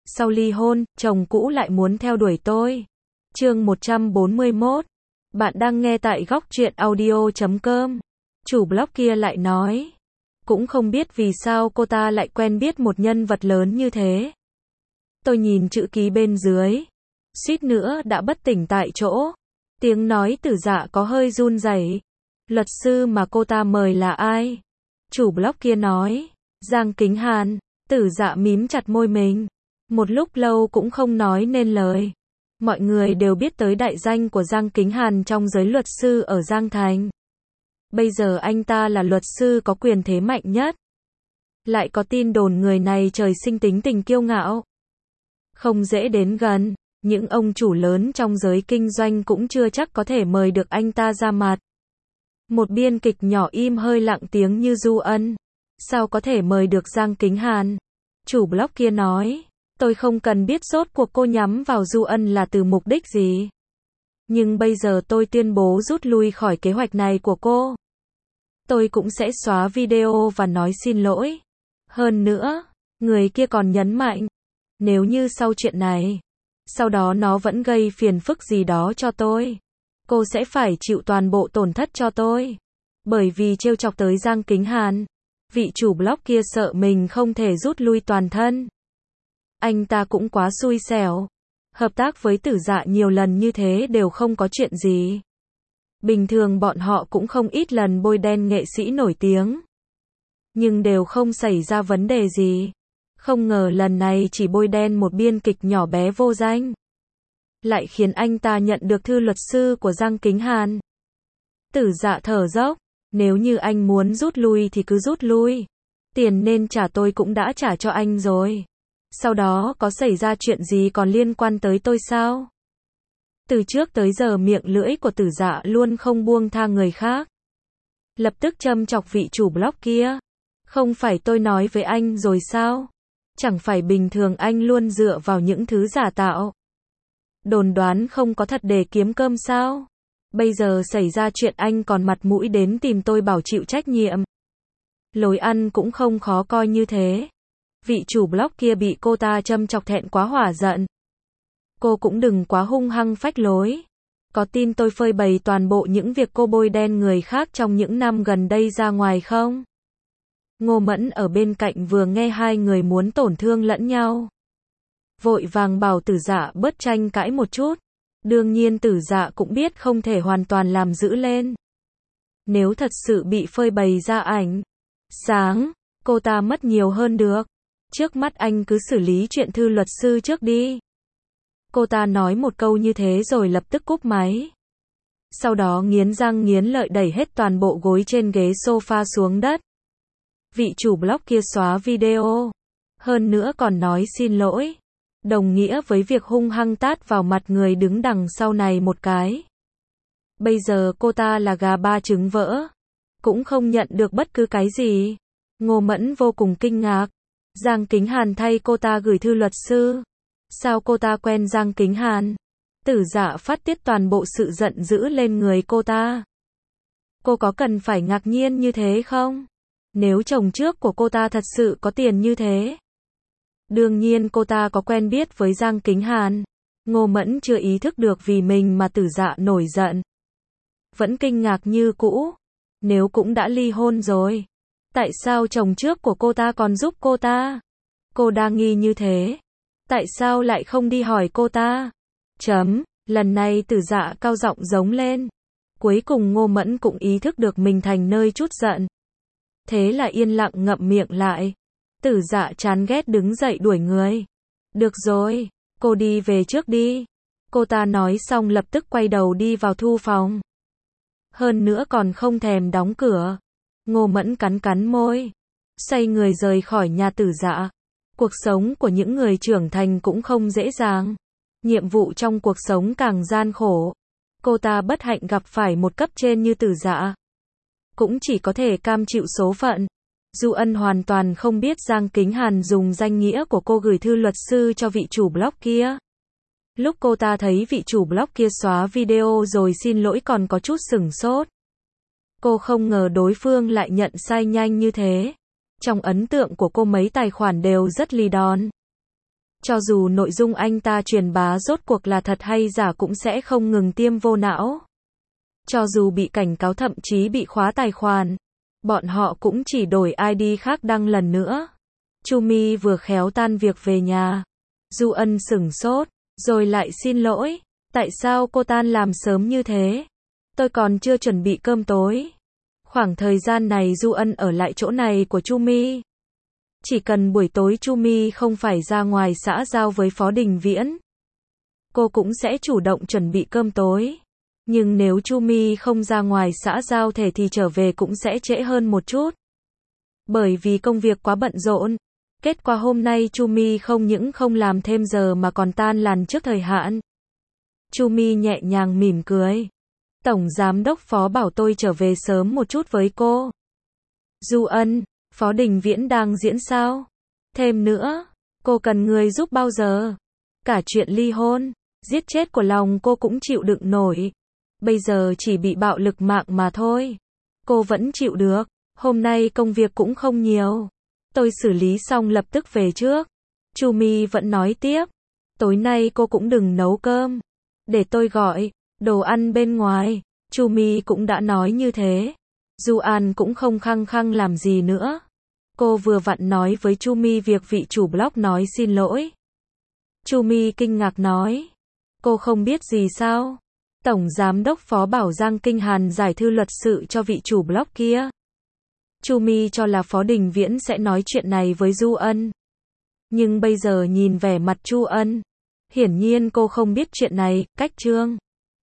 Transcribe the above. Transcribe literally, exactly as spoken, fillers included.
Sau ly hôn, chồng cũ lại muốn theo đuổi tôi. Chương một trăm bốn mươi mốt. Bạn đang nghe tại góc truyện audio chấm com. Chủ blog kia lại nói. Cũng không biết vì sao cô ta lại quen biết một nhân vật lớn như thế. Tôi nhìn chữ ký bên dưới. Suýt nữa đã bất tỉnh tại chỗ. Tiếng nói Tử Dạ có hơi run rẩy. Luật sư mà cô ta mời là ai? Chủ blog kia nói. Giang Kính Hàn. Tử Dạ mím chặt môi mình. Một lúc lâu cũng không nói nên lời. Mọi người đều biết tới đại danh của Giang Kính Hàn trong giới luật sư ở Giang Thành. Bây giờ anh ta là luật sư có quyền thế mạnh nhất. Lại có tin đồn người này trời sinh tính tình kiêu ngạo. Không dễ đến gần, những ông chủ lớn trong giới kinh doanh cũng chưa chắc có thể mời được anh ta ra mặt. Một biên kịch nhỏ im hơi lặng tiếng như Du Ân. Sao có thể mời được Giang Kính Hàn? Chủ blog kia nói. Tôi không cần biết rốt cuộc cô nhắm vào Du Ân là từ mục đích gì. Nhưng bây giờ tôi tuyên bố rút lui khỏi kế hoạch này của cô. Tôi cũng sẽ xóa video và nói xin lỗi. Hơn nữa, người kia còn nhấn mạnh. Nếu như sau chuyện này, sau đó nó vẫn gây phiền phức gì đó cho tôi, cô sẽ phải chịu toàn bộ tổn thất cho tôi. Bởi vì trêu chọc tới Giang Kính Hàn, vị chủ blog kia sợ mình không thể rút lui toàn thân. Anh ta cũng quá xui xẻo. Hợp tác với Tử Dạ nhiều lần như thế đều không có chuyện gì. Bình thường bọn họ cũng không ít lần bôi đen nghệ sĩ nổi tiếng. Nhưng đều không xảy ra vấn đề gì. Không ngờ lần này chỉ bôi đen một biên kịch nhỏ bé vô danh. Lại khiến anh ta nhận được thư luật sư của Giang Kính Hàn. Tử Dạ thở dốc. Nếu như anh muốn rút lui thì cứ rút lui. Tiền nên trả tôi cũng đã trả cho anh rồi. Sau đó có xảy ra chuyện gì còn liên quan tới tôi sao? Từ trước tới giờ miệng lưỡi của Tử Dạ luôn không buông tha người khác. Lập tức châm chọc vị chủ blog kia. Không phải tôi nói với anh rồi sao? Chẳng phải bình thường anh luôn dựa vào những thứ giả tạo. Đồn đoán không có thật để kiếm cơm sao? Bây giờ xảy ra chuyện anh còn mặt mũi đến tìm tôi bảo chịu trách nhiệm. Lối ăn cũng không khó coi như thế. Vị chủ blog kia bị cô ta châm chọc thẹn quá hỏa giận. Cô cũng đừng quá hung hăng phách lối. Có tin tôi phơi bày toàn bộ những việc cô bôi đen người khác trong những năm gần đây ra ngoài không? Ngô Mẫn ở bên cạnh vừa nghe hai người muốn tổn thương lẫn nhau. Vội vàng bảo Tử Dạ bớt tranh cãi một chút. Đương nhiên Tử Dạ cũng biết không thể hoàn toàn làm giữ lên. Nếu thật sự bị phơi bày ra ảnh sáng, cô ta mất nhiều hơn được. Trước mắt anh cứ xử lý chuyện thư luật sư trước đi. Cô ta nói một câu như thế rồi lập tức cúp máy. Sau đó nghiến răng nghiến lợi đẩy hết toàn bộ gối trên ghế sofa xuống đất. Vị chủ blog kia xóa video. Hơn nữa còn nói xin lỗi. Đồng nghĩa với việc hung hăng tát vào mặt người đứng đằng sau này một cái. Bây giờ cô ta là gà ba trứng vỡ. Cũng không nhận được bất cứ cái gì. Ngô Mẫn vô cùng kinh ngạc. Giang Kính Hàn thay cô ta gửi thư luật sư. Sao cô ta quen Giang Kính Hàn? Tử Dạ phát tiết toàn bộ sự giận dữ lên người cô ta. Cô có cần phải ngạc nhiên như thế không? Nếu chồng trước của cô ta thật sự có tiền như thế. Đương nhiên cô ta có quen biết với Giang Kính Hàn. Ngô Mẫn chưa ý thức được vì mình mà Tử Dạ nổi giận. Vẫn kinh ngạc như cũ. Nếu cũng đã ly hôn rồi. Tại sao chồng trước của cô ta còn giúp cô ta? Cô đa nghi như thế. Tại sao lại không đi hỏi cô ta? Chấm, lần này Tử Dạ cao giọng giống lên. Cuối cùng Ngô Mẫn cũng ý thức được mình thành nơi chút giận. Thế là yên lặng ngậm miệng lại. Tử Dạ chán ghét đứng dậy đuổi người. Được rồi, cô đi về trước đi. Cô ta nói xong lập tức quay đầu đi vào thư phòng. Hơn nữa còn không thèm đóng cửa. Ngô Mẫn cắn cắn môi. Xoay người rời khỏi nhà Tử Dạ. Cuộc sống của những người trưởng thành cũng không dễ dàng. Nhiệm vụ trong cuộc sống càng gian khổ. Cô ta bất hạnh gặp phải một cấp trên như Tử Dạ. Cũng chỉ có thể cam chịu số phận. Du Ân hoàn toàn không biết Giang Kính Hàn dùng danh nghĩa của cô gửi thư luật sư cho vị chủ blog kia. Lúc cô ta thấy vị chủ blog kia xóa video rồi xin lỗi còn có chút sửng sốt. Cô không ngờ đối phương lại nhận sai nhanh như thế. Trong ấn tượng của cô mấy tài khoản đều rất lì đòn. Cho dù nội dung anh ta truyền bá rốt cuộc là thật hay giả cũng sẽ không ngừng tiêm vô não. Cho dù bị cảnh cáo thậm chí bị khóa tài khoản, bọn họ cũng chỉ đổi i đê khác đăng lần nữa. Chu Mi vừa khéo tan việc về nhà. Du Ân sửng sốt, rồi lại xin lỗi. Tại sao cô tan làm sớm như thế? Tôi còn chưa chuẩn bị cơm tối. Khoảng thời gian này Du Ân ở lại chỗ này của Chu Mi. Chỉ cần buổi tối Chu Mi không phải ra ngoài xã giao với Phó Đình Viễn, cô cũng sẽ chủ động chuẩn bị cơm tối. Nhưng nếu Chu Mi không ra ngoài xã giao thể thì trở về cũng sẽ trễ hơn một chút. Bởi vì công việc quá bận rộn. Kết quả hôm nay Chu Mi không những không làm thêm giờ mà còn tan làm trước thời hạn. Chu Mi nhẹ nhàng mỉm cười. Tổng giám đốc Phó bảo tôi trở về sớm một chút với cô. Du Ân, Phó Đình Viễn đang diễn sao? Thêm nữa, cô cần người giúp bao giờ? Cả chuyện ly hôn, giết chết của lòng cô cũng chịu đựng nổi. Bây giờ chỉ bị bạo lực mạng mà thôi. Cô vẫn chịu được. Hôm nay công việc cũng không nhiều. Tôi xử lý xong lập tức về trước. Chu Mi vẫn nói tiếp. Tối nay cô cũng đừng nấu cơm. Để tôi gọi đồ ăn bên ngoài. Chu Mi cũng đã nói như thế. Du An cũng không khăng khăng làm gì nữa. Cô vừa vặn nói với Chu Mi việc vị chủ blog nói xin lỗi. Chu Mi kinh ngạc nói. Cô không biết gì sao? Tổng giám đốc Phó bảo Giang Kinh Hàn giải thư luật sự cho vị chủ blog kia. Chu Mi cho là Phó Đình Viễn sẽ nói chuyện này với Du Ân. Nhưng bây giờ nhìn vẻ mặt Chu Ân, hiển nhiên cô không biết chuyện này. Cách chương